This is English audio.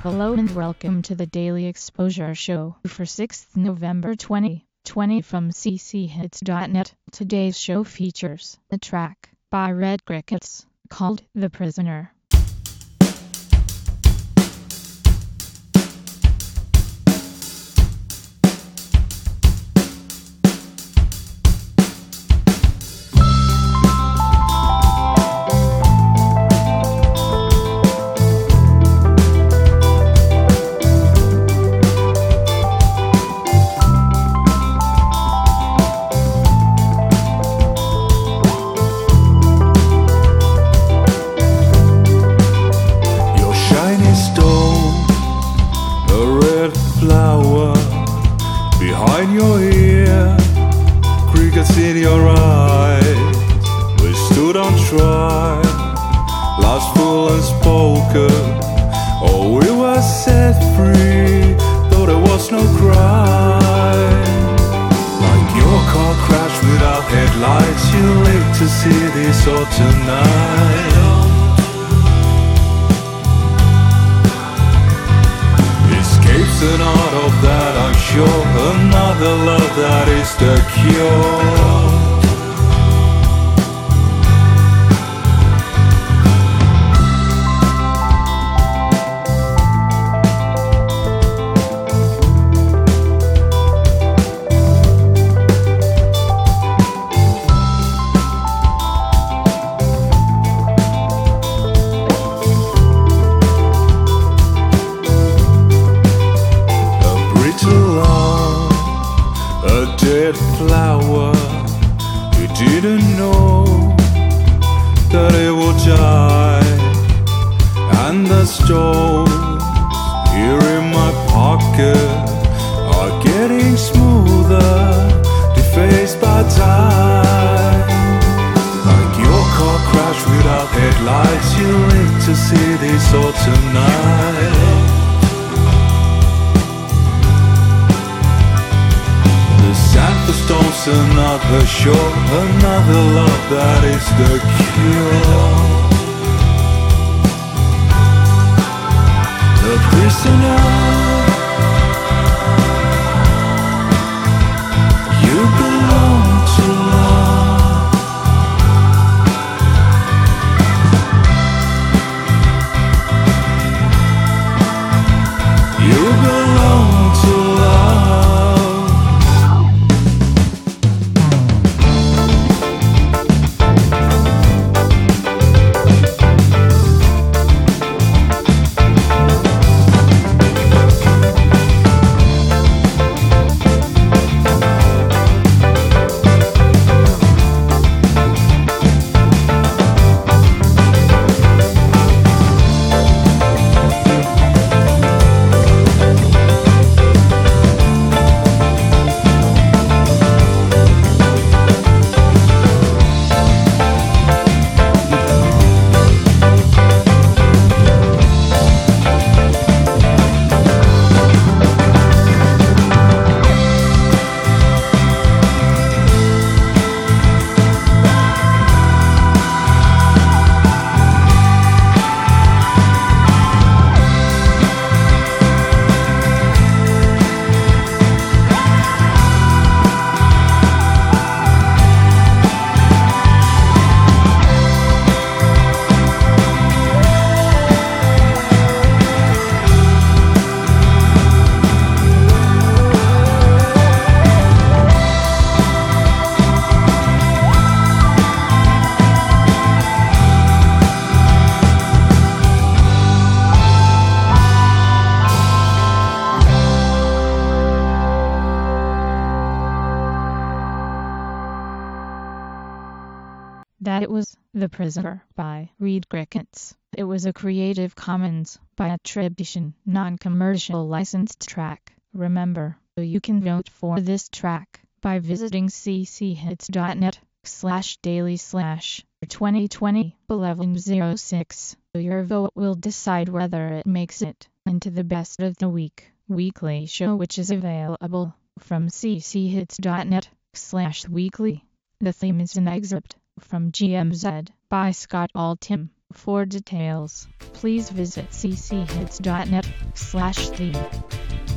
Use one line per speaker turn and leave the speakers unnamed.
Hello and welcome to the Daily Exposure Show for 6th November 2020 from cchits.net. Today's show features a track by Red Crickets called The Prisoner.
Flower behind your ear, crickets in your eyes. We stood on trial, lost, full and spoken. Oh, we were set free, though there was no crime. Like your car crashed without headlights, you live to see this autumn night. An art of that, I'm sure. Another love that is the cure. Dead flower, you didn't know that it would die. And the stones here in my pocket are getting smoother, defaced by time. Like your car crashed without headlights, you live to see this autumn night. The stones, another shore, another love that is the cure. The prisoner, you belong to love. You belong to love.
That it was The Prisoner by Red Crickets. It was a Creative Commons by attribution, non-commercial licensed track. Remember, you can vote for this track by visiting cchits.net/daily/2020-1106. Your vote will decide whether it makes it into the Best of the Week weekly show, which is available from cchits.net/weekly. The theme is an excerpt from GMZ by Scott Altham. For details, please visit cchits.net/theme.